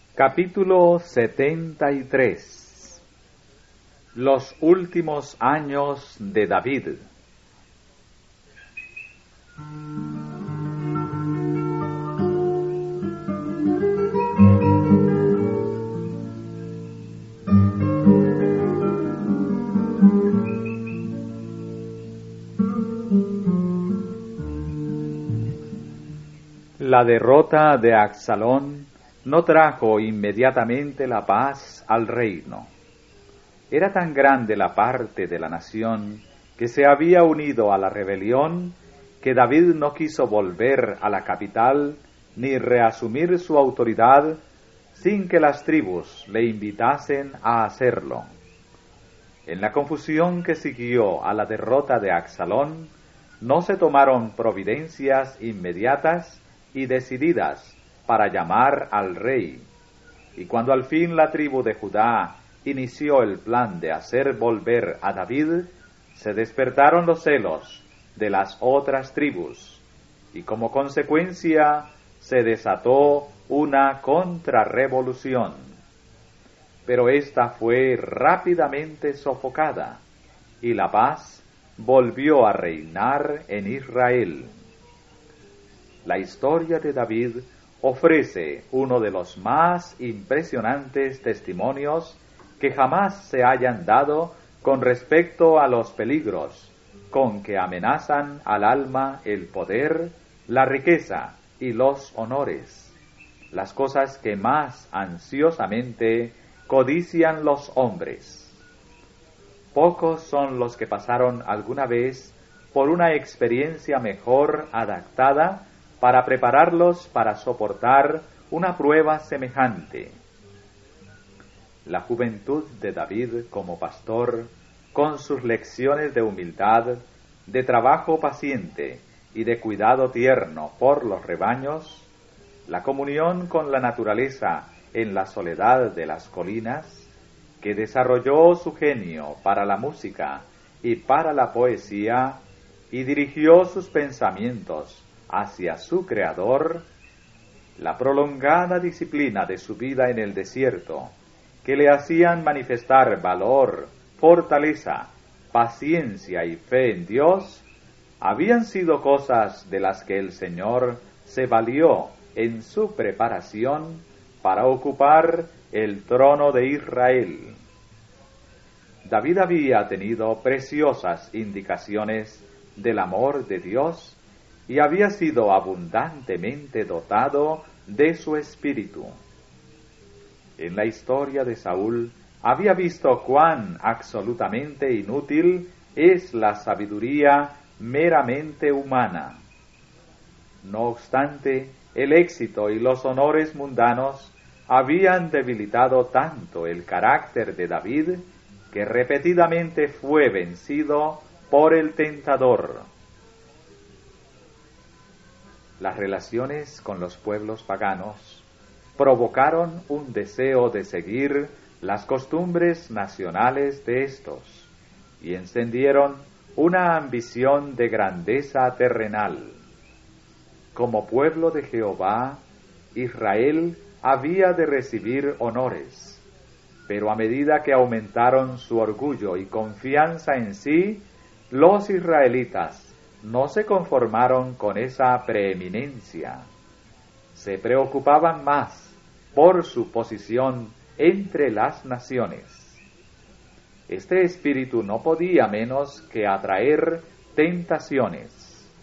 Capítulo 73. Los últimos años de David. La derrota de Absalón no trajo inmediatamente la paz al reino. Era tan grande la parte de la nación que se había unido a la rebelión que David no quiso volver a la capital ni reasumir su autoridad sin que las tribus le invitasen a hacerlo. En la confusión que siguió a la derrota de Absalón, no se tomaron providencias inmediatas y decididas para llamar al rey, y cuando al fin la tribu de Judá inició el plan de hacer volver a David, se despertaron los celos de las otras tribus, y como consecuencia se desató una contrarrevolución. Pero esta fue rápidamente sofocada, y la paz volvió a reinar en Israel. La historia de David ofrece uno de los más impresionantes testimonios que jamás se hayan dado con respecto a los peligros con que amenazan al alma el poder, la riqueza y los honores, las cosas que más ansiosamente codician los hombres. Pocos son los que pasaron alguna vez por una experiencia mejor adaptada para prepararlos para soportar una prueba semejante. La juventud de David como pastor, con sus lecciones de humildad, de trabajo paciente y de cuidado tierno por los rebaños, la comunión con la naturaleza en la soledad de las colinas, que desarrolló su genio para la música y para la poesía, y dirigió sus pensamientos hacia su Creador, la prolongada disciplina de su vida en el desierto, que le hacían manifestar valor, fortaleza, paciencia y fe en Dios, habían sido cosas de las que el Señor se valió en su preparación para ocupar el trono de Israel. David había tenido preciosas indicaciones del amor de Dios y había sido abundantemente dotado de su espíritu. En la historia de Saúl había visto cuán absolutamente inútil es la sabiduría meramente humana. No obstante, el éxito y los honores mundanos habían debilitado tanto el carácter de David que repetidamente fue vencido por el tentador. Las relaciones con los pueblos paganos provocaron un deseo de seguir las costumbres nacionales de estos y encendieron una ambición de grandeza terrenal. Como pueblo de Jehová, Israel había de recibir honores, pero a medida que aumentaron su orgullo y confianza en sí, los israelitas no se conformaron con esa preeminencia. Se preocupaban más por su posición entre las naciones. Este espíritu no podía menos que atraer tentaciones.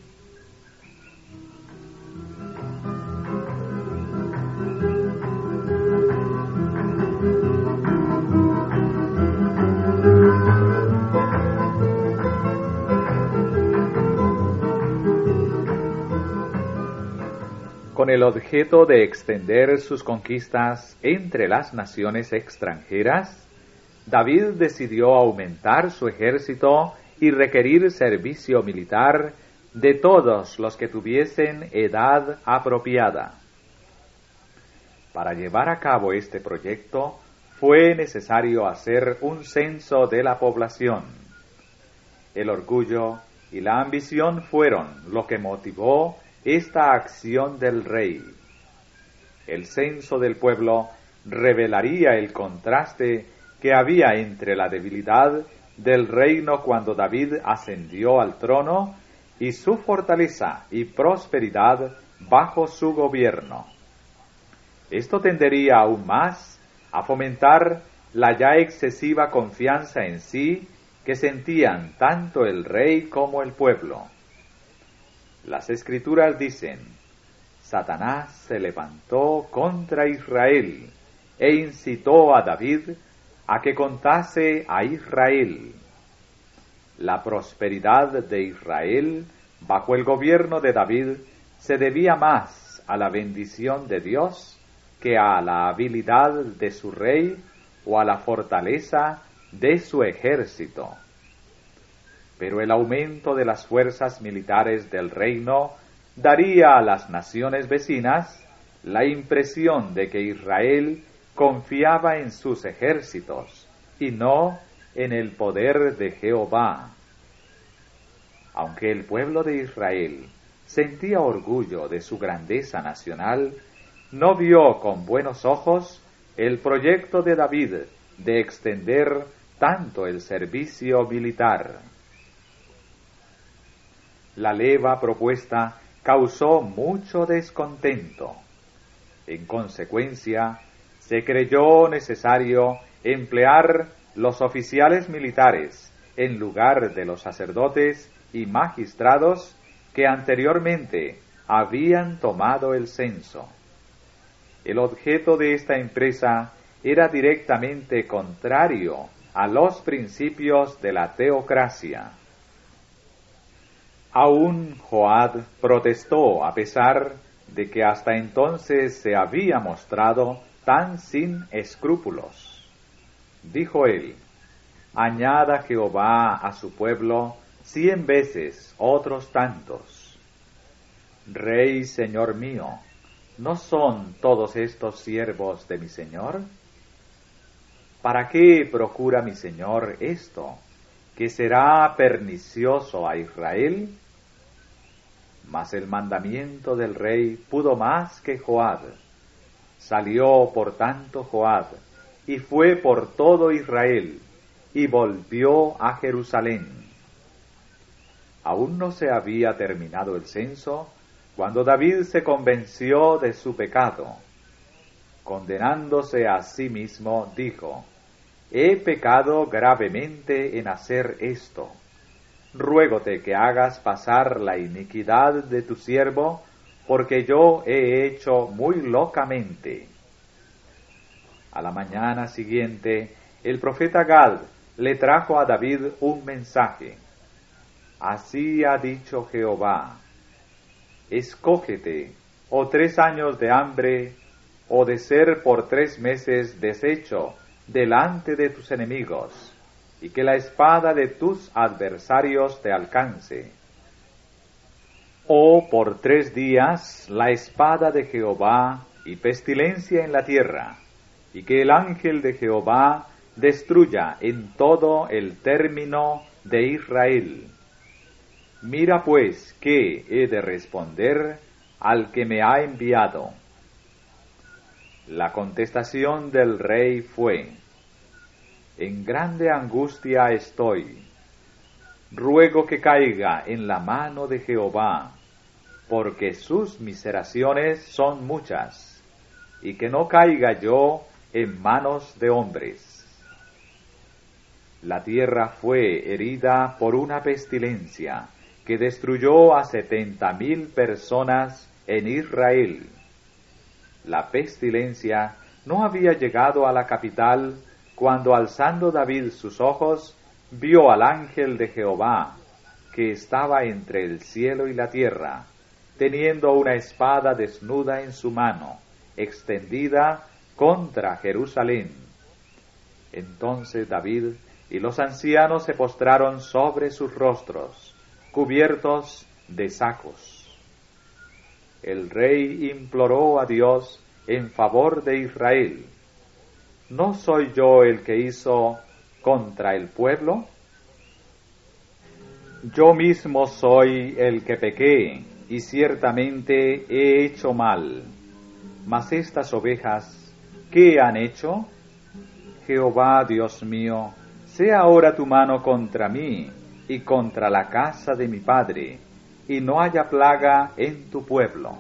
Con el objeto de extender sus conquistas entre las naciones extranjeras, David decidió aumentar su ejército y requerir servicio militar de todos los que tuviesen edad apropiada. Para llevar a cabo este proyecto, fue necesario hacer un censo de la población. El orgullo y la ambición fueron lo que motivó esta acción del rey. El censo del pueblo revelaría el contraste que había entre la debilidad del reino cuando David ascendió al trono y su fortaleza y prosperidad bajo su gobierno. Esto tendería aún más a fomentar la ya excesiva confianza en sí que sentían tanto el rey como el pueblo. Las Escrituras dicen: Satanás se levantó contra Israel e incitó a David a que contase a Israel. La prosperidad de Israel bajo el gobierno de David se debía más a la bendición de Dios que a la habilidad de su rey o a la fortaleza de su ejército. Pero el aumento de las fuerzas militares del reino daría a las naciones vecinas la impresión de que Israel confiaba en sus ejércitos y no en el poder de Jehová. Aunque el pueblo de Israel sentía orgullo de su grandeza nacional, no vio con buenos ojos el proyecto de David de extender tanto el servicio militar. La leva propuesta causó mucho descontento. En consecuencia, se creyó necesario emplear los oficiales militares en lugar de los sacerdotes y magistrados que anteriormente habían tomado el censo. El objeto de esta empresa era directamente contrario a los principios de la teocracia. Aún Joab protestó a pesar de que hasta entonces se había mostrado tan sin escrúpulos. Dijo él: añada Jehová a su pueblo 100 veces otros tantos. Rey, Señor mío, ¿no son todos estos siervos de mi Señor? ¿Para qué procura mi Señor esto, que será pernicioso a Israel? Mas el mandamiento del rey pudo más que Joab. Salió por tanto Joab, y fue por todo Israel, y volvió a Jerusalén. Aún no se había terminado el censo, cuando David se convenció de su pecado. Condenándose a sí mismo, dijo: he pecado gravemente en hacer esto. Ruégote que hagas pasar la iniquidad de tu siervo, porque yo he hecho muy locamente. A la mañana siguiente, el profeta Gad le trajo a David un mensaje. Así ha dicho Jehová: escógete, o 3 años de hambre, o de ser por 3 meses deshecho delante de tus enemigos, y que la espada de tus adversarios te alcance. O por 3 días la espada de Jehová y pestilencia en la tierra, y que el ángel de Jehová destruya en todo el término de Israel. Mira pues qué he de responder al que me ha enviado. La contestación del rey fue: en grande angustia estoy. Ruego que caiga en la mano de Jehová, porque sus miseraciones son muchas, y que no caiga yo en manos de hombres. La tierra fue herida por una pestilencia que destruyó a 70,000 personas en Israel. La pestilencia no había llegado a la capital cuando, alzando David sus ojos, vio al ángel de Jehová, que estaba entre el cielo y la tierra, teniendo una espada desnuda en su mano, extendida contra Jerusalén. Entonces David y los ancianos se postraron sobre sus rostros, cubiertos de sacos. El rey imploró a Dios en favor de Israel: ¿no soy yo el que hizo contra el pueblo? Yo mismo soy el que pequé, y ciertamente he hecho mal. Mas estas ovejas ¿qué han hecho? Jehová, Dios mío, sea ahora tu mano contra mí y contra la casa de mi padre, y no haya plaga en tu pueblo.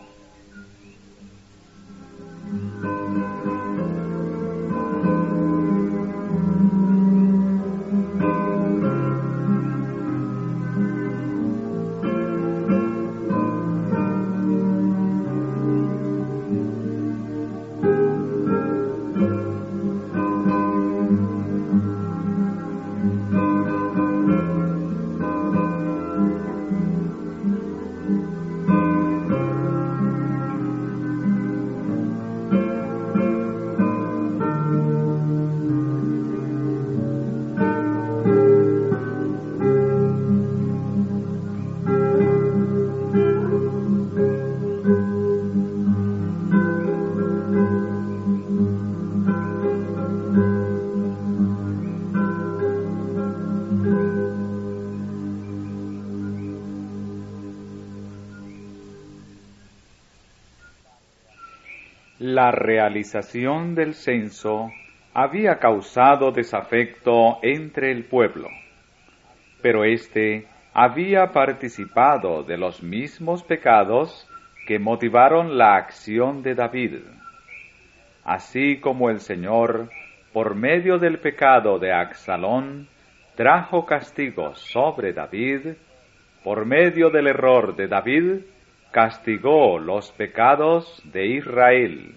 La realización del censo había causado desafecto entre el pueblo, pero éste había participado de los mismos pecados que motivaron la acción de David. Así como el Señor, por medio del pecado de Absalón, trajo castigos sobre David, por medio del error de David, castigó los pecados de Israel.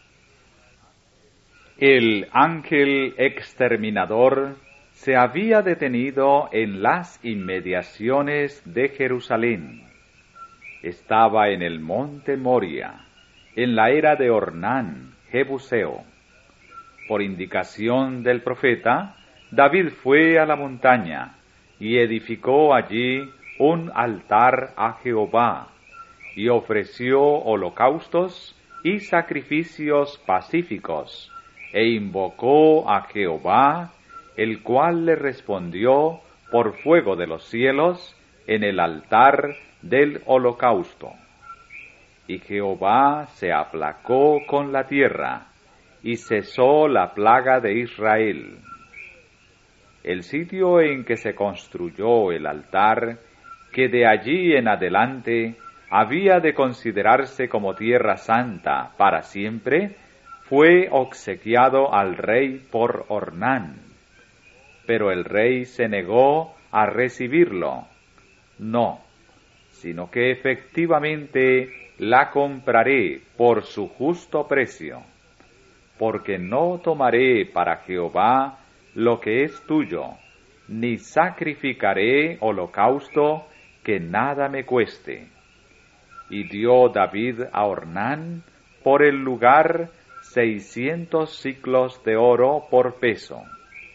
El ángel exterminador se había detenido en las inmediaciones de Jerusalén. Estaba en el monte Moria, en la era de Ornán, Jebuseo. Por indicación del profeta, David fue a la montaña y edificó allí un altar a Jehová, y ofreció holocaustos y sacrificios pacíficos, e invocó a Jehová, el cual le respondió por fuego de los cielos en el altar del holocausto. Y Jehová se aplacó con la tierra, y cesó la plaga de Israel. El sitio en que se construyó el altar, que de allí en adelante había de considerarse como tierra santa para siempre, fue obsequiado al rey por Ornán. Pero el rey se negó a recibirlo. No, sino que efectivamente la compraré por su justo precio, porque no tomaré para Jehová lo que es tuyo, ni sacrificaré holocausto que nada me cueste. Y dio David a Ornán por el lugar 600 siclos de oro por peso.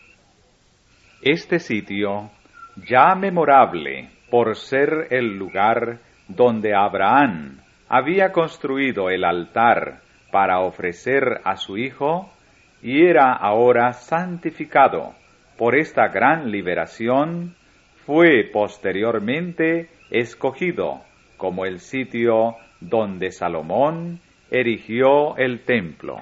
Este sitio, ya memorable por ser el lugar donde Abraham había construido el altar para ofrecer a su hijo, y era ahora santificado por esta gran liberación, fue posteriormente escogido como el sitio donde Salomón erigió el templo.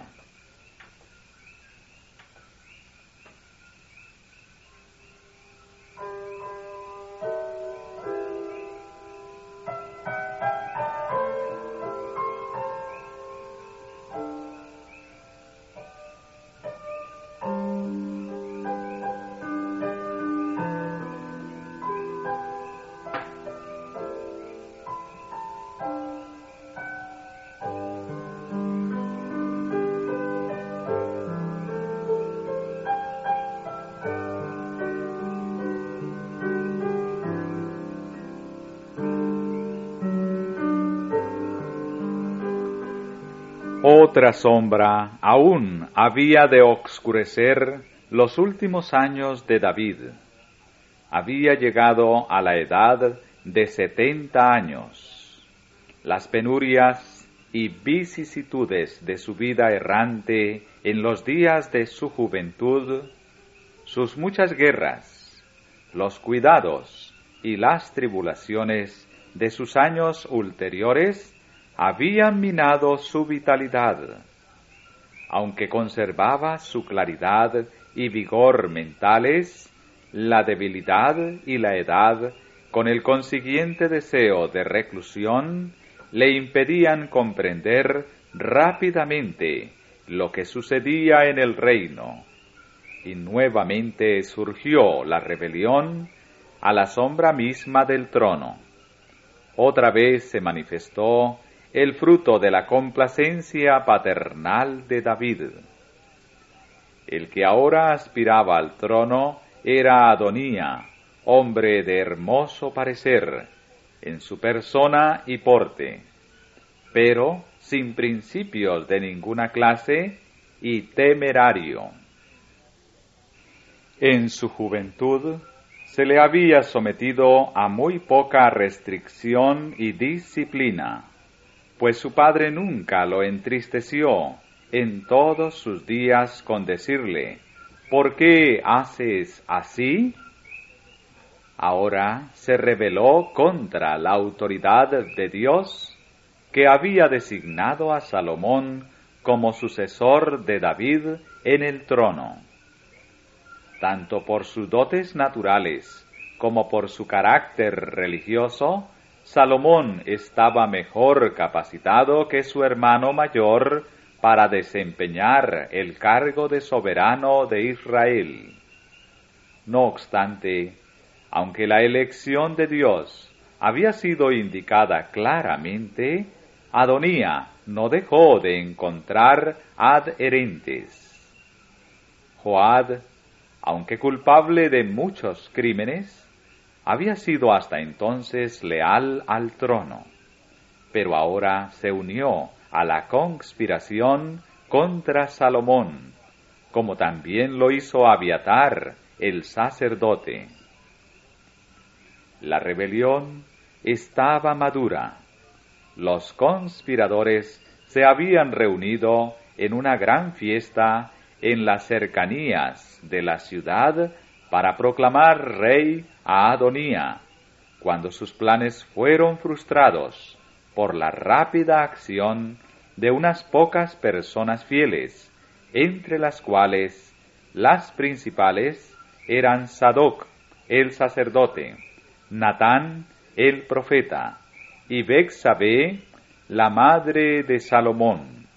Otra sombra aún había de oscurecer los últimos años de David. Había llegado a la edad de 70 años. Las penurias y vicisitudes de su vida errante en los días de su juventud, sus muchas guerras, los cuidados y las tribulaciones de sus años ulteriores habían minado su vitalidad. aunque conservaba su claridad y vigor mentales, la debilidad y la edad, con el consiguiente deseo de reclusión, le impedían comprender rápidamente lo que sucedía en el reino, y nuevamente surgió la rebelión a la sombra misma del trono. Otra vez se manifestó el fruto de la complacencia paternal de David. El que ahora aspiraba al trono era Adonía, hombre de hermoso parecer, en su persona y porte, pero sin principios de ninguna clase y temerario. En su juventud se le había sometido a muy poca restricción y disciplina, pues su padre nunca lo entristeció en todos sus días con decirle: ¿por qué haces así? Ahora se rebeló contra la autoridad de Dios, que había designado a Salomón como sucesor de David en el trono. Tanto por sus dotes naturales como por su carácter religioso, Salomón estaba mejor capacitado que su hermano mayor para desempeñar el cargo de soberano de Israel. No obstante, aunque la elección de Dios había sido indicada claramente, Adonía no dejó de encontrar adherentes. Joab, aunque culpable de muchos crímenes, había sido hasta entonces leal al trono, pero ahora se unió a la conspiración contra Salomón, como también lo hizo Abiatar, el sacerdote. La rebelión estaba madura. Los conspiradores se habían reunido en una gran fiesta en las cercanías de la ciudad para proclamar rey a Adonía, cuando sus planes fueron frustrados por la rápida acción de unas pocas personas fieles, entre las cuales las principales eran Sadoc, el sacerdote, Natán, el profeta, y Betsabé, la madre de Salomón.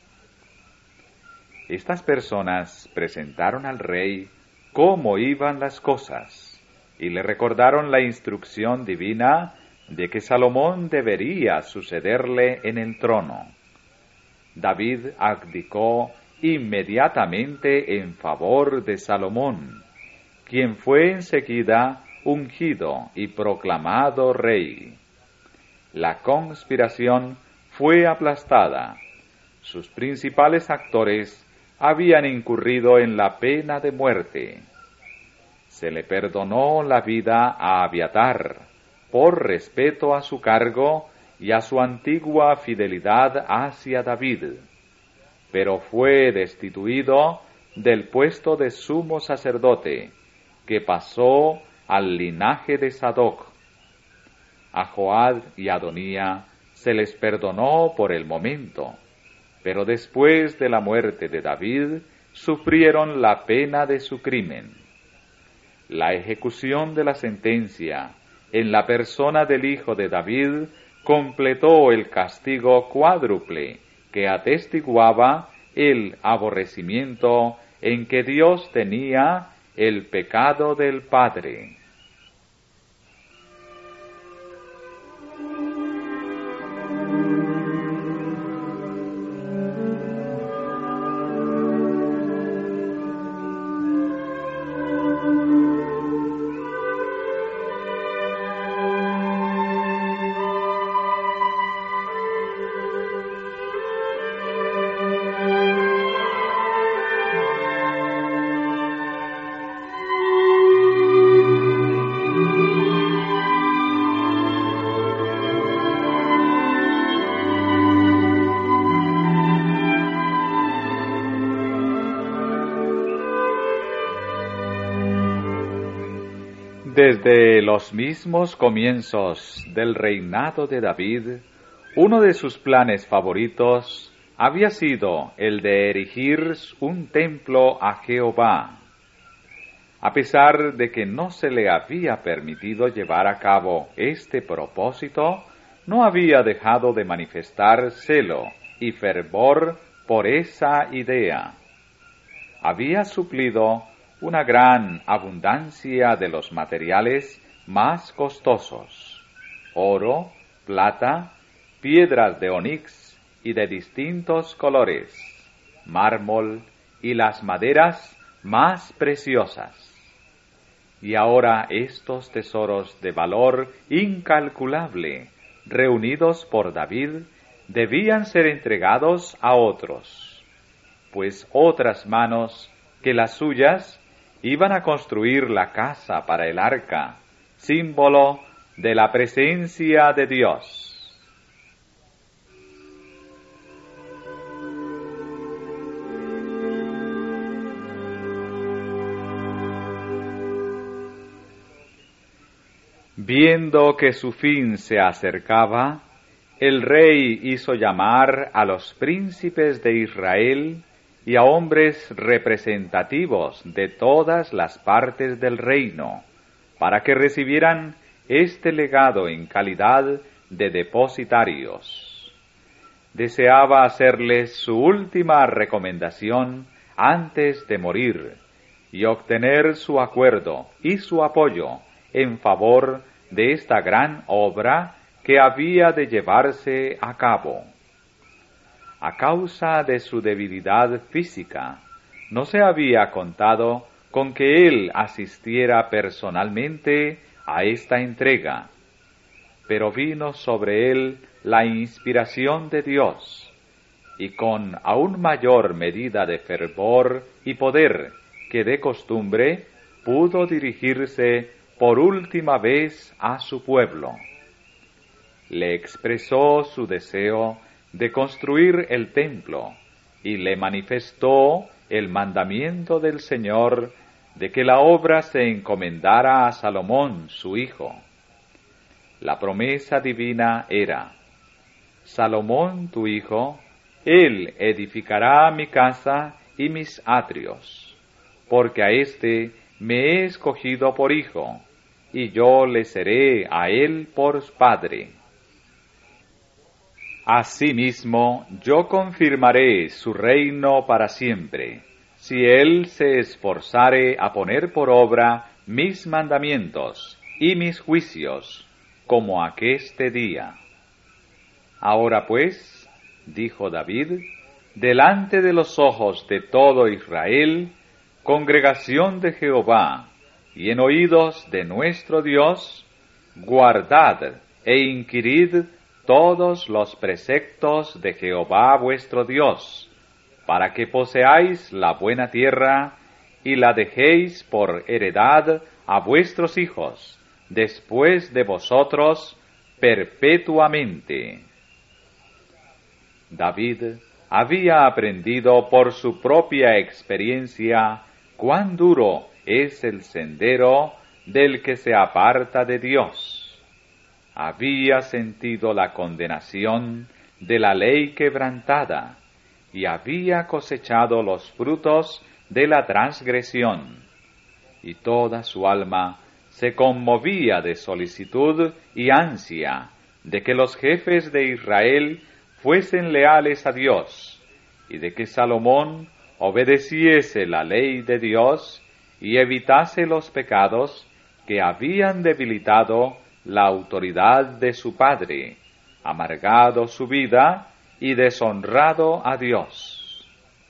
Estas personas presentaron al rey cómo iban las cosas, y le recordaron la instrucción divina de que Salomón debería sucederle en el trono. David abdicó inmediatamente en favor de Salomón, quien fue enseguida ungido y proclamado rey. La conspiración fue aplastada. Sus principales actores habían incurrido en la pena de muerte. Se le perdonó la vida a Abiatar por respeto a su cargo y a su antigua fidelidad hacia David, pero fue destituido del puesto de sumo sacerdote, que pasó al linaje de Sadoc. A Joab y Adonía se les perdonó por el momento, pero después de la muerte de David sufrieron la pena de su crimen. La ejecución de la sentencia en la persona del hijo de David completó el castigo cuádruple que atestiguaba el aborrecimiento en que Dios tenía el pecado del padre. Desde los mismos comienzos del reinado de David, uno de sus planes favoritos había sido el de erigir un templo a Jehová. A pesar de que no se le había permitido llevar a cabo este propósito, no había dejado de manifestar celo y fervor por esa idea. Había suplido una gran abundancia de los materiales más costosos: oro, plata, piedras de onix y de distintos colores, mármol y las maderas más preciosas. Y ahora estos tesoros de valor incalculable, reunidos por David, debían ser entregados a otros, pues otras manos que las suyas iban a construir la casa para el arca, símbolo de la presencia de Dios. Viendo que su fin se acercaba, el rey hizo llamar a los príncipes de Israel y a hombres representativos de todas las partes del reino, para que recibieran este legado en calidad de depositarios. Deseaba hacerles su última recomendación antes de morir y obtener su acuerdo y su apoyo en favor de esta gran obra que había de llevarse a cabo. A causa de su debilidad física, no se había contado con que él asistiera personalmente a esta entrega, pero vino sobre él la inspiración de Dios, y con aún mayor medida de fervor y poder que de costumbre pudo dirigirse por última vez a su pueblo. Le expresó su deseo de construir el templo y le manifestó el mandamiento del Señor de que la obra se encomendara a Salomón, su hijo. La promesa divina era: Salomón, tu hijo, él edificará mi casa y mis atrios, porque a éste me he escogido por hijo, y yo le seré a él por padre. Asimismo, yo confirmaré su reino para siempre, si él se esforzare a poner por obra mis mandamientos y mis juicios, como aqueste día. Ahora pues, dijo David, delante de los ojos de todo Israel, congregación de Jehová, y en oídos de nuestro Dios, guardad e inquirid todos los preceptos de Jehová vuestro Dios, para que poseáis la buena tierra y la dejéis por heredad a vuestros hijos, después de vosotros, perpetuamente. David había aprendido por su propia experiencia cuán duro es el sendero del que se aparta de Dios. Había sentido la condenación de la ley quebrantada y había cosechado los frutos de la transgresión, y toda su alma se conmovía de solicitud y ansia de que los jefes de Israel fuesen leales a Dios, y de que Salomón obedeciese la ley de Dios y evitase los pecados que habían debilitado la autoridad de su padre, amargado su vida y deshonrado a Dios.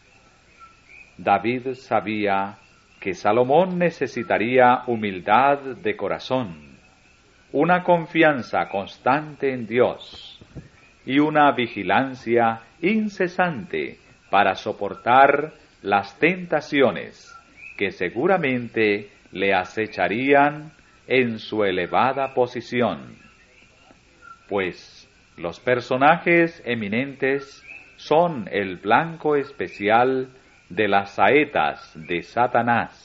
David sabía que Salomón necesitaría humildad de corazón, una confianza constante en Dios y una vigilancia incesante para soportar las tentaciones que seguramente le acecharían en su elevada posición, pues los personajes eminentes son el blanco especial de las saetas de Satanás.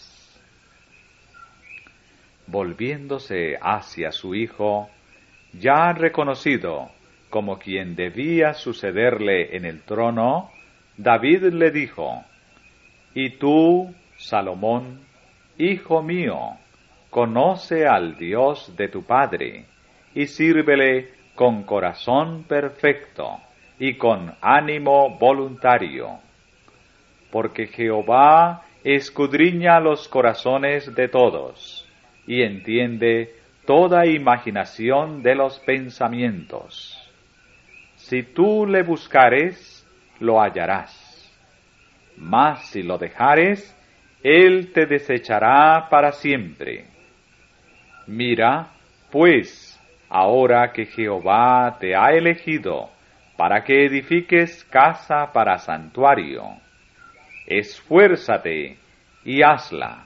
Volviéndose hacia su hijo, ya reconocido como quien debía sucederle en el trono, David le dijo: «Y tú, Salomón, hijo mío, conoce al Dios de tu padre, y sírvele con corazón perfecto y con ánimo voluntario. Porque Jehová escudriña los corazones de todos, y entiende toda imaginación de los pensamientos. Si tú le buscares, lo hallarás. Mas si lo dejares, él te desechará para siempre. Mira, pues, ahora que Jehová te ha elegido para que edifiques casa para santuario, esfuérzate y hazla».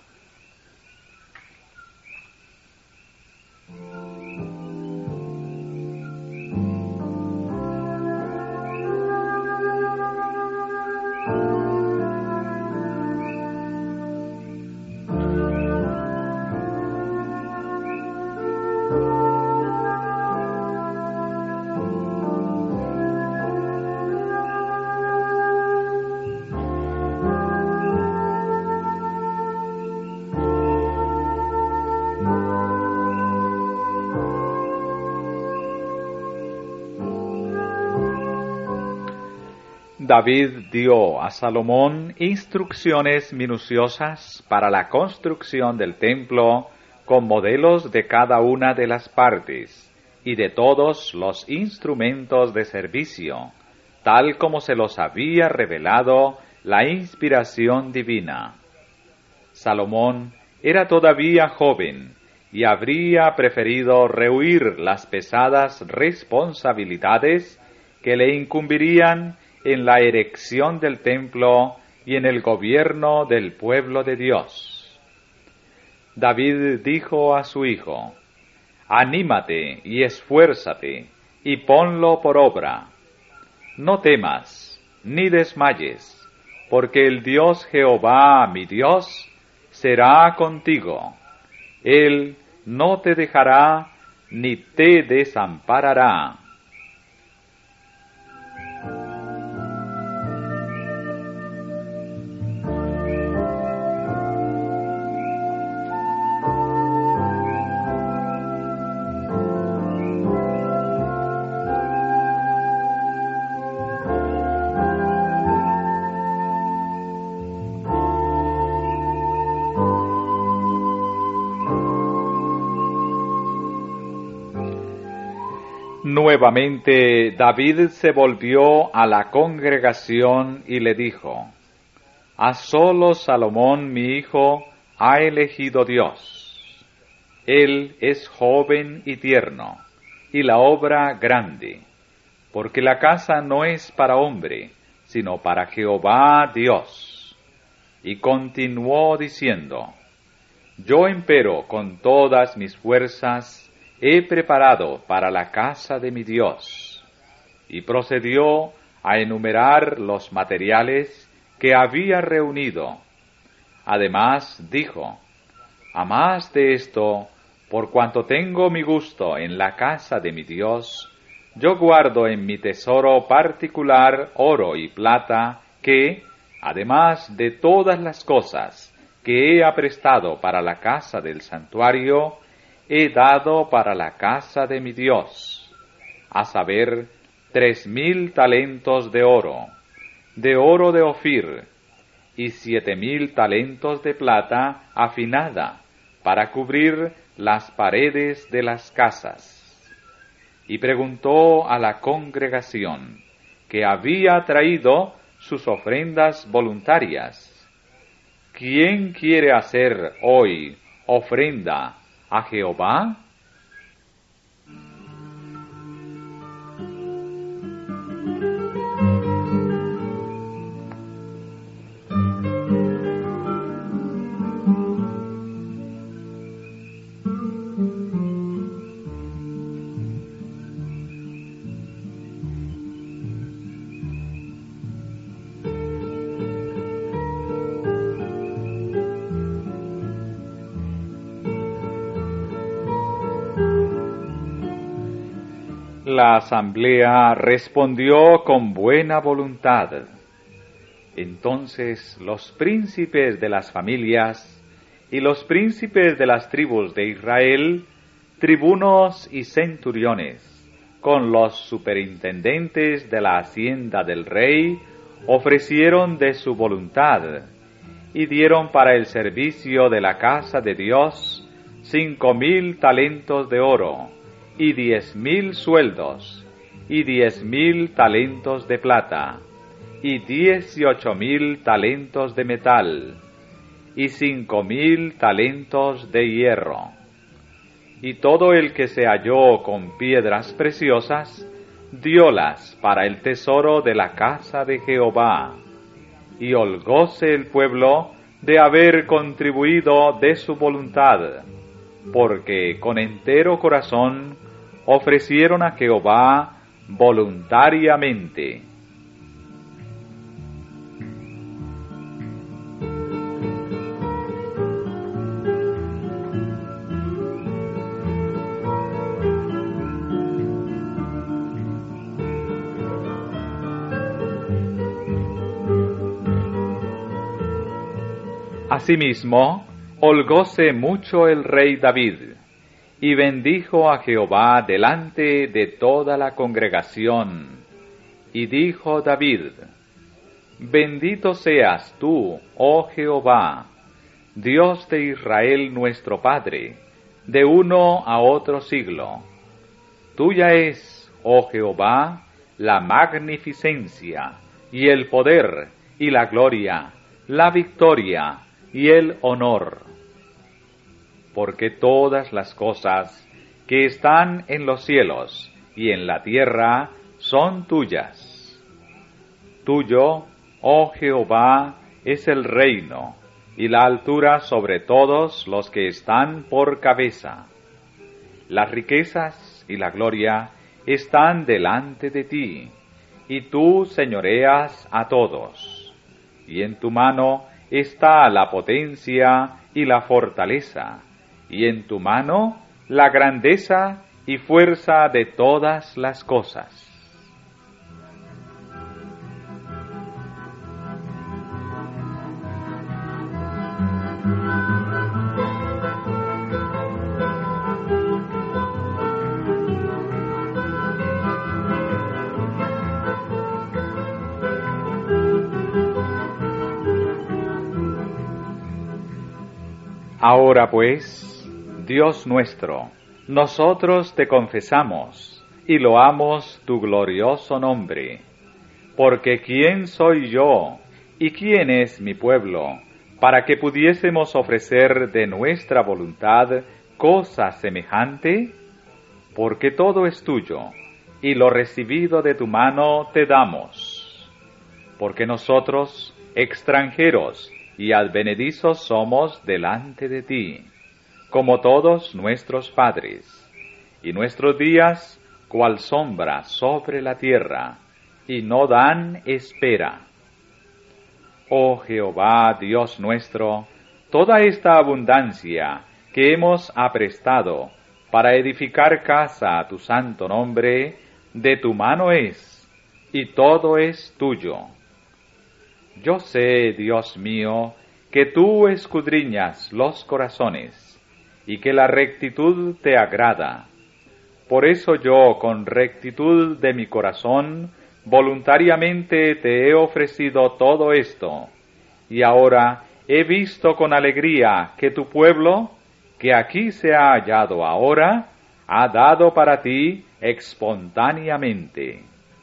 David dio a Salomón instrucciones minuciosas para la construcción del templo, con modelos de cada una de las partes y de todos los instrumentos de servicio, tal como se los había revelado la inspiración divina. Salomón era todavía joven y habría preferido rehuir las pesadas responsabilidades que le incumbirían en la erección del templo y en el gobierno del pueblo de Dios. David dijo a su hijo: «Anímate y esfuérzate, y ponlo por obra. No temas, ni desmayes, porque el Dios Jehová, mi Dios, será contigo. Él no te dejará, ni te desamparará». Nuevamente David se volvió a la congregación y le dijo: «A solo Salomón mi hijo ha elegido Dios. Él es joven y tierno, y la obra grande, porque la casa no es para hombre, sino para Jehová Dios». Y continuó diciendo: «Yo empero con todas mis fuerzas he preparado para la casa de mi Dios». Y procedió a enumerar los materiales que había reunido. Además dijo: «A más de esto, por cuanto tengo mi gusto en la casa de mi Dios, yo guardo en mi tesoro particular oro y plata que, además de todas las cosas que he aprestado para la casa del santuario, he dado para la casa de mi Dios, a saber, 3,000 talentos de oro de Ofir, y 7,000 talentos de plata afinada, para cubrir las paredes de las casas». Y preguntó a la congregación, que había traído sus ofrendas voluntarias: «¿Quién quiere hacer hoy ofrenda a Jehová?». La asamblea respondió con buena voluntad: Entonces los príncipes de las familias y los príncipes de las tribus de Israel, tribunos y centuriones, con los superintendentes de la hacienda del rey, ofrecieron de su voluntad, y dieron para el servicio de la casa de Dios 5,000 talentos de oro, y 10,000 sueldos, y 10,000 talentos de plata, y 18,000 talentos de metal, y 5,000 talentos de hierro. Y todo el que se halló con piedras preciosas, diólas para el tesoro de la casa de Jehová. Y holgóse el pueblo de haber contribuido de su voluntad, porque con entero corazón ofrecieron a Jehová voluntariamente. Asimismo, holgóse mucho el rey David, y bendijo a Jehová delante de toda la congregación. Y dijo David: Bendito seas tú, oh Jehová, Dios de Israel nuestro Padre, de uno a otro siglo. Tuya es, oh Jehová, la magnificencia, y el poder, y la gloria, la victoria, y el honor. Porque todas las cosas que están en los cielos y en la tierra son tuyas. Tuyo, oh Jehová, es el reino, y la altura sobre todos los que están por cabeza. Las riquezas y la gloria están delante de ti, y tú señoreas a todos. Y en tu mano está la potencia y la fortaleza, y en tu mano la grandeza y fuerza de todas las cosas. Ahora pues, Dios nuestro, nosotros te confesamos y loamos tu glorioso nombre, porque ¿quién soy yo y quién es mi pueblo para que pudiésemos ofrecer de nuestra voluntad cosa semejante? Porque todo es tuyo, y lo recibido de tu mano te damos. Porque nosotros, extranjeros y advenedizos somos delante de ti, como todos nuestros padres, y nuestros días cual sombra sobre la tierra, y no dan espera. Oh Jehová, Dios nuestro, toda esta abundancia que hemos aprestado para edificar casa a tu santo nombre, de tu mano es, y todo es tuyo. Yo sé, Dios mío, que tú escudriñas los corazones, y que la rectitud te agrada. Por eso yo, con rectitud de mi corazón, voluntariamente te he ofrecido todo esto, y ahora he visto con alegría que tu pueblo, que aquí se ha hallado ahora, ha dado para ti espontáneamente.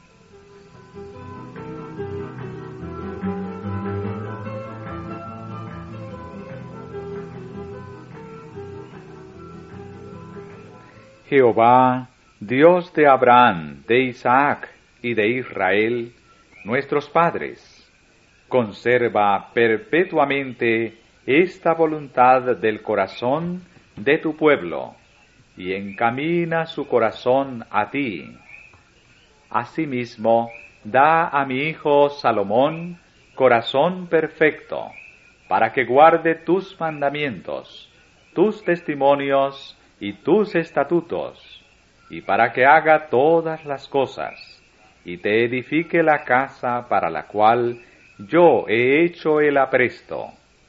Jehová, Dios de Abraham, de Isaac y de Israel, nuestros padres, conserva perpetuamente esta voluntad del corazón de tu pueblo, y encamina su corazón a ti. Asimismo, da a mi hijo Salomón corazón perfecto, para que guarde tus mandamientos, tus testimonios y tus estatutos, y para que haga todas las cosas, y te edifique la casa para la cual yo he hecho el apresto.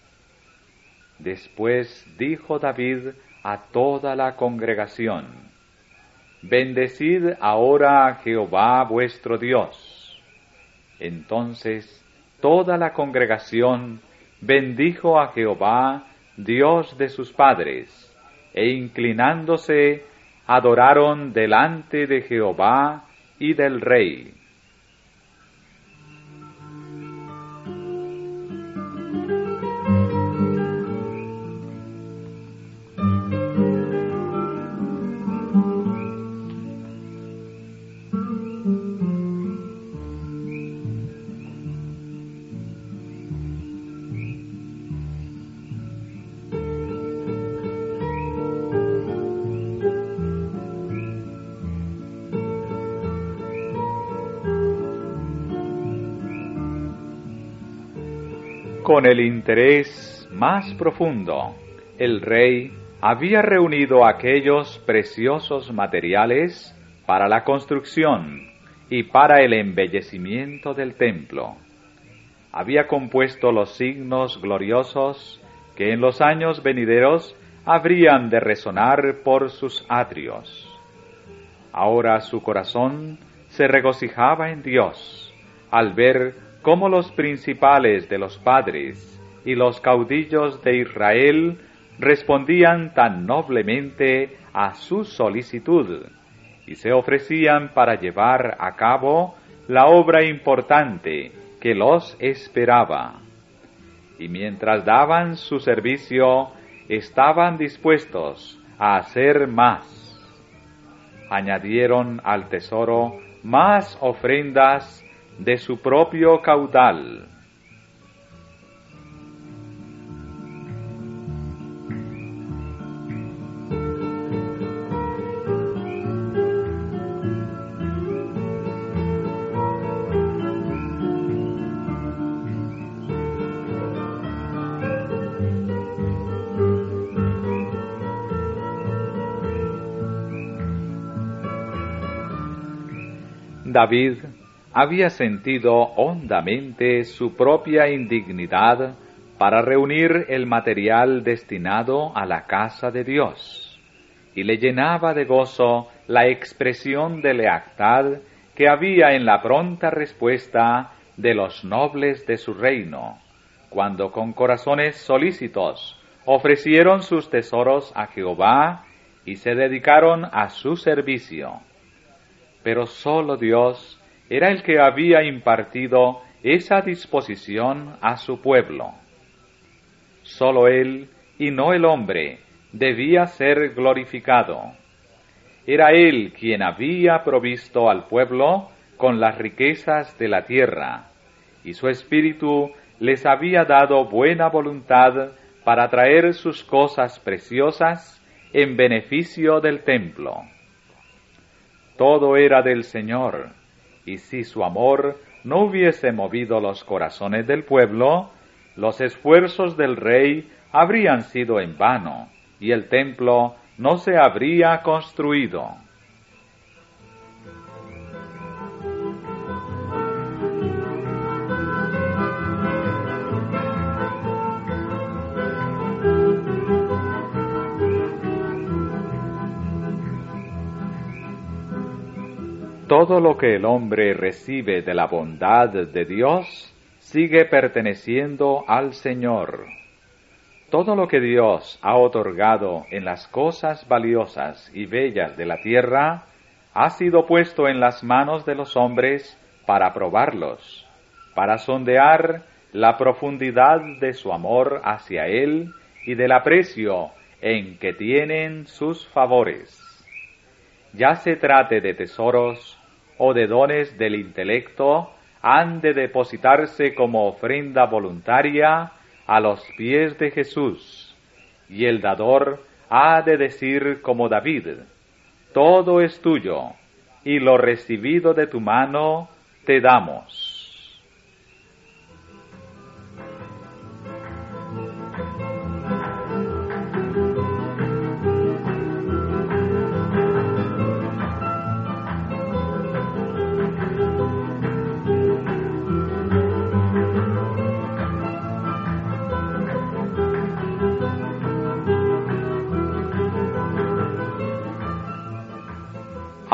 Después dijo David a toda la congregación: Bendecid ahora a Jehová vuestro Dios. Entonces toda la congregación bendijo a Jehová, Dios de sus padres, e inclinándose, adoraron delante de Jehová y del rey. Con el interés más profundo, el rey había reunido aquellos preciosos materiales para la construcción y para el embellecimiento del templo. Había compuesto los signos gloriosos que en los años venideros habrían de resonar por sus atrios. Ahora su corazón se regocijaba en Dios al ver cómo los principales de los padres y los caudillos de Israel respondían tan noblemente a su solicitud y se ofrecían para llevar a cabo la obra importante que los esperaba. Y mientras daban su servicio, estaban dispuestos a hacer más. Añadieron al tesoro más ofrendas de su propio caudal. David había sentido hondamente su propia indignidad para reunir el material destinado a la casa de Dios, y le llenaba de gozo la expresión de lealtad que había en la pronta respuesta de los nobles de su reino, cuando con corazones solícitos ofrecieron sus tesoros a Jehová y se dedicaron a su servicio. Pero sólo Dios era el que había impartido esa disposición a su pueblo. Sólo Él, y no el hombre, debía ser glorificado. Era Él quien había provisto al pueblo con las riquezas de la tierra, y su Espíritu les había dado buena voluntad para traer sus cosas preciosas en beneficio del templo. Todo era del Señor, y si su amor no hubiese movido los corazones del pueblo, los esfuerzos del rey habrían sido en vano, y el templo no se habría construido. Todo lo que el hombre recibe de la bondad de Dios sigue perteneciendo al Señor. Todo lo que Dios ha otorgado en las cosas valiosas y bellas de la tierra ha sido puesto en las manos de los hombres para probarlos, para sondear la profundidad de su amor hacia Él y del aprecio en que tienen sus favores. Ya se trate de tesoros o de dones del intelecto, han de depositarse como ofrenda voluntaria a los pies de Jesús, y el dador ha de decir como David: todo es tuyo, y lo recibido de tu mano te damos.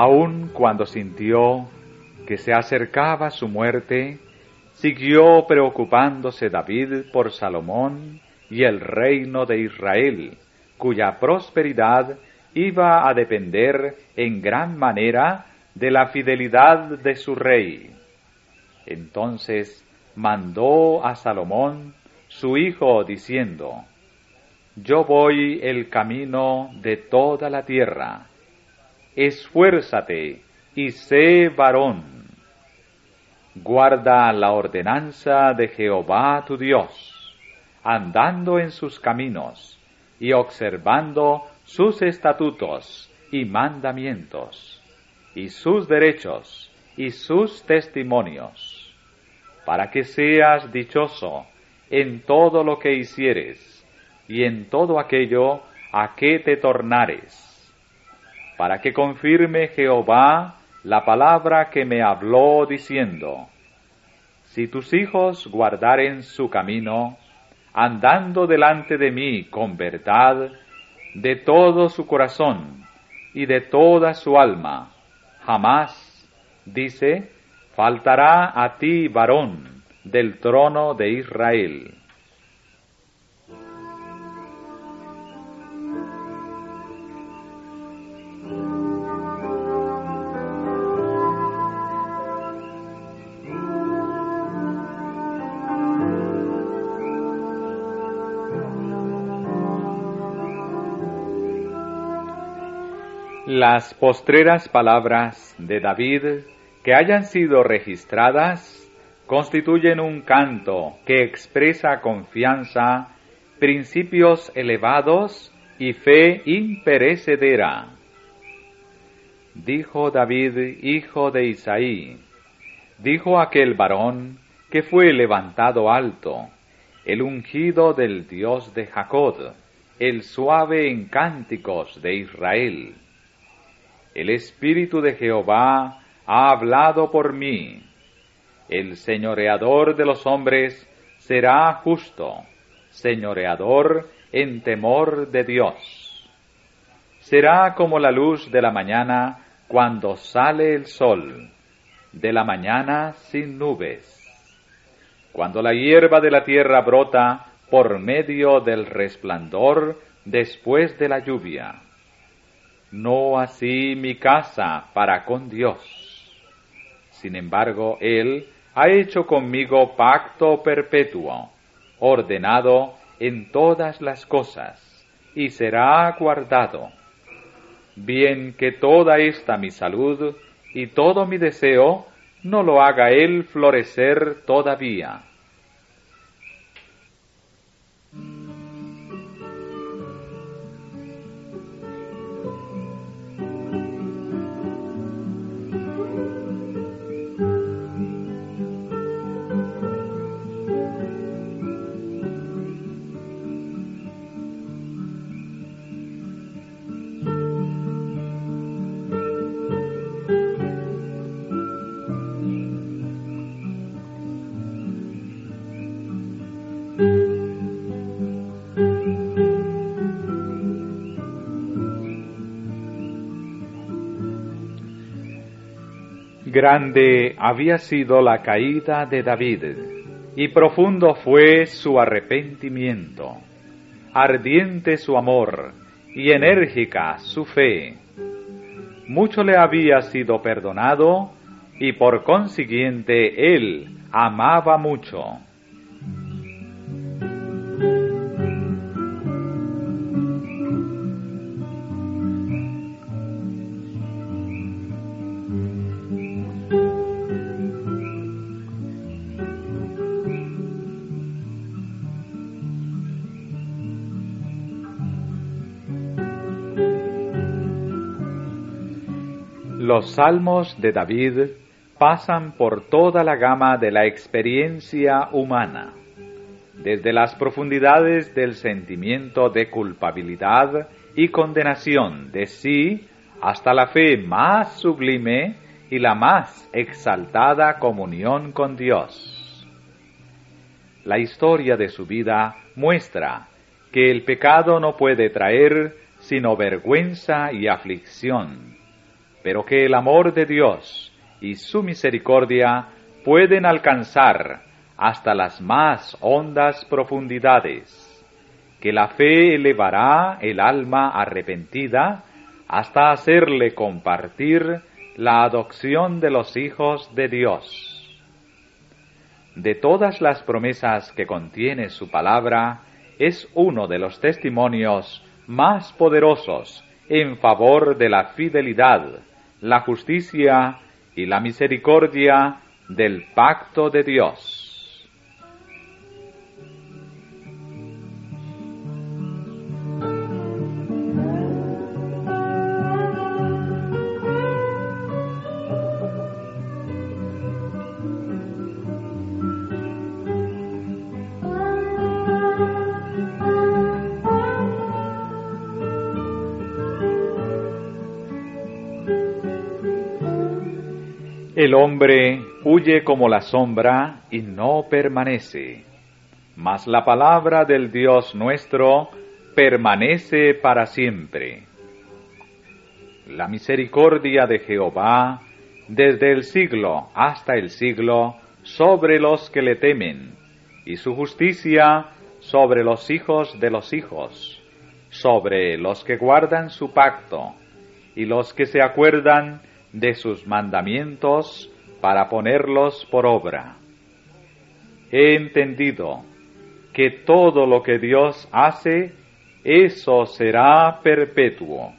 Aun cuando sintió que se acercaba su muerte, siguió preocupándose David por Salomón y el reino de Israel, cuya prosperidad iba a depender en gran manera de la fidelidad de su rey. Entonces mandó a Salomón, su hijo, diciendo: Yo voy el camino de toda la tierra. Esfuérzate y sé varón. Guarda la ordenanza de Jehová tu Dios, andando en sus caminos y observando sus estatutos y mandamientos, y sus derechos y sus testimonios, para que seas dichoso en todo lo que hicieres y en todo aquello a que te tornares, para que confirme Jehová la palabra que me habló diciendo: Si tus hijos guardaren su camino, andando delante de mí con verdad, de todo su corazón y de toda su alma, jamás, dice, faltará a ti varón del trono de Israel. Las postreras palabras de David que hayan sido registradas constituyen un canto que expresa confianza, principios elevados y fe imperecedera. Dijo David, hijo de Isaí, dijo aquel varón que fue levantado alto, el ungido del Dios de Jacob, el suave en cánticos de Israel. El Espíritu de Jehová ha hablado por mí. El señoreador de los hombres será justo, señoreador en temor de Dios. Será como la luz de la mañana cuando sale el sol, de la mañana sin nubes. Cuando la hierba de la tierra brota por medio del resplandor después de la lluvia. No así mi casa para con Dios. Sin embargo, Él ha hecho conmigo pacto perpetuo, ordenado en todas las cosas, y será guardado. Bien que toda esta mi salud y todo mi deseo no lo haga Él florecer todavía. Grande había sido la caída de David, y profundo fue su arrepentimiento, ardiente su amor, y enérgica su fe. Mucho le había sido perdonado, y por consiguiente él amaba mucho. Los salmos de David pasan por toda la gama de la experiencia humana, desde las profundidades del sentimiento de culpabilidad y condenación de sí hasta la fe más sublime y la más exaltada comunión con Dios. La historia de su vida muestra que el pecado no puede traer sino vergüenza y aflicción, pero que el amor de Dios y su misericordia pueden alcanzar hasta las más hondas profundidades, que la fe elevará el alma arrepentida hasta hacerle compartir la adopción de los hijos de Dios. De todas las promesas que contiene su palabra, es uno de los testimonios más poderosos en favor de la fidelidad, la justicia y la misericordia del pacto de Dios. El hombre huye como la sombra y no permanece, mas la palabra del Dios nuestro permanece para siempre. La misericordia de Jehová desde el siglo hasta el siglo sobre los que le temen, y su justicia sobre los hijos de los hijos, sobre los que guardan su pacto, y los que se acuerdan de sus mandamientos para ponerlos por obra. He entendido que todo lo que Dios hace, eso será perpetuo.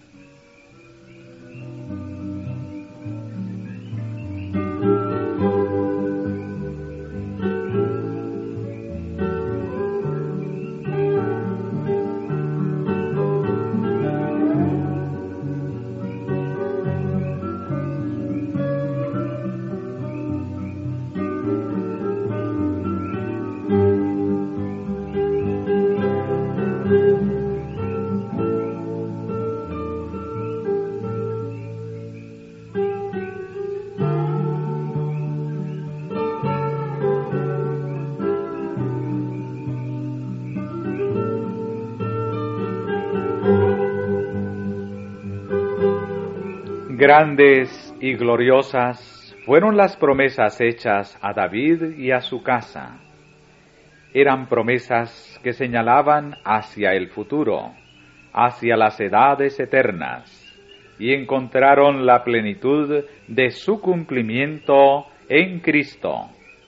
Grandes y gloriosas fueron las promesas hechas a David y a su casa. Eran promesas que señalaban hacia el futuro, hacia las edades eternas, y encontraron la plenitud de su cumplimiento en Cristo.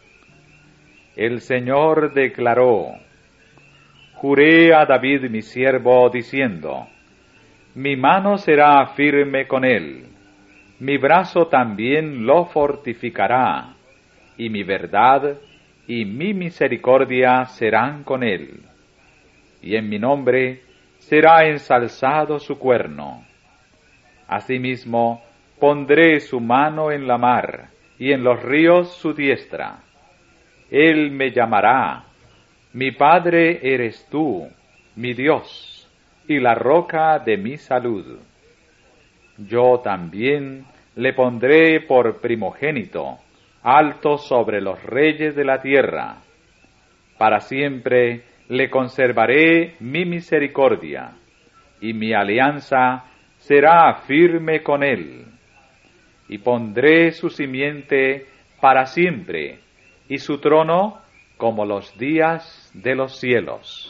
El Señor declaró: Juré a David mi siervo, diciendo: Mi mano será firme con él, mi brazo también lo fortificará, y mi verdad y mi misericordia serán con él, y en mi nombre será ensalzado su cuerno. Asimismo, pondré su mano en la mar, y en los ríos su diestra. Él me llamará: Mi Padre eres tú, mi Dios, y la roca de mi salud. Yo también le pondré por primogénito, alto sobre los reyes de la tierra. Para siempre le conservaré mi misericordia, y mi alianza será firme con él. Y pondré su simiente para siempre, y su trono como los días de los cielos.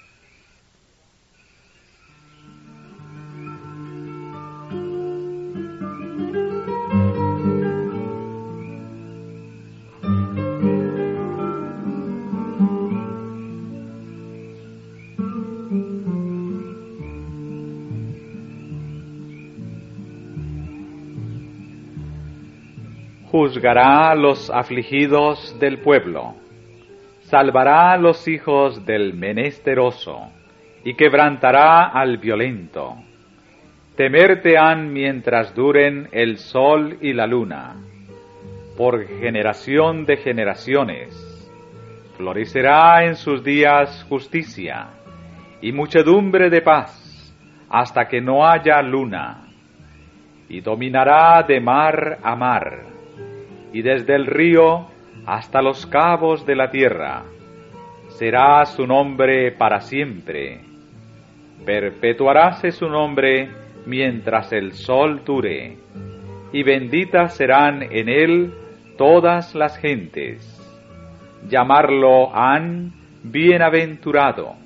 Juzgará a los afligidos del pueblo, salvará a los hijos del menesteroso, y quebrantará al violento. Temerte han mientras duren el sol y la luna, por generación de generaciones. Florecerá en sus días justicia, y muchedumbre de paz, hasta que no haya luna. Y dominará de mar a mar, y desde el río hasta los cabos de la tierra. Será su nombre para siempre. Perpetuaráse su nombre mientras el sol dure. y benditas serán en él todas las gentes. Llamarlo han bienaventurado.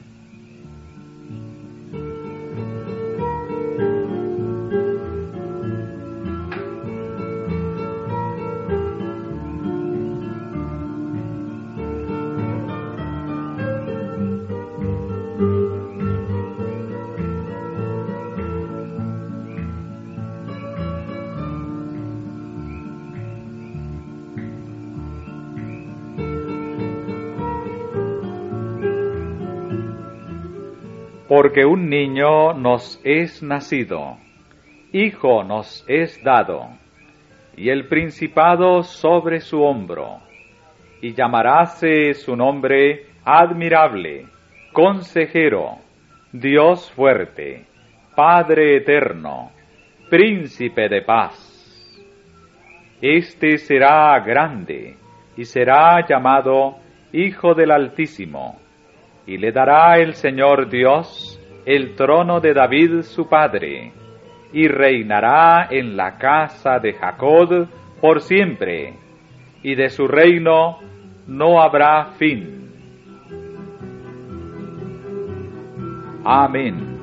Porque un niño nos es nacido, hijo nos es dado, y el principado sobre su hombro, y llamaráse su nombre admirable, consejero, Dios fuerte, Padre eterno, príncipe de paz. Este será grande, y será llamado Hijo del Altísimo, y le dará el Señor Dios el trono de David su padre, y reinará en la casa de Jacob por siempre, y de su reino no habrá fin. Amén.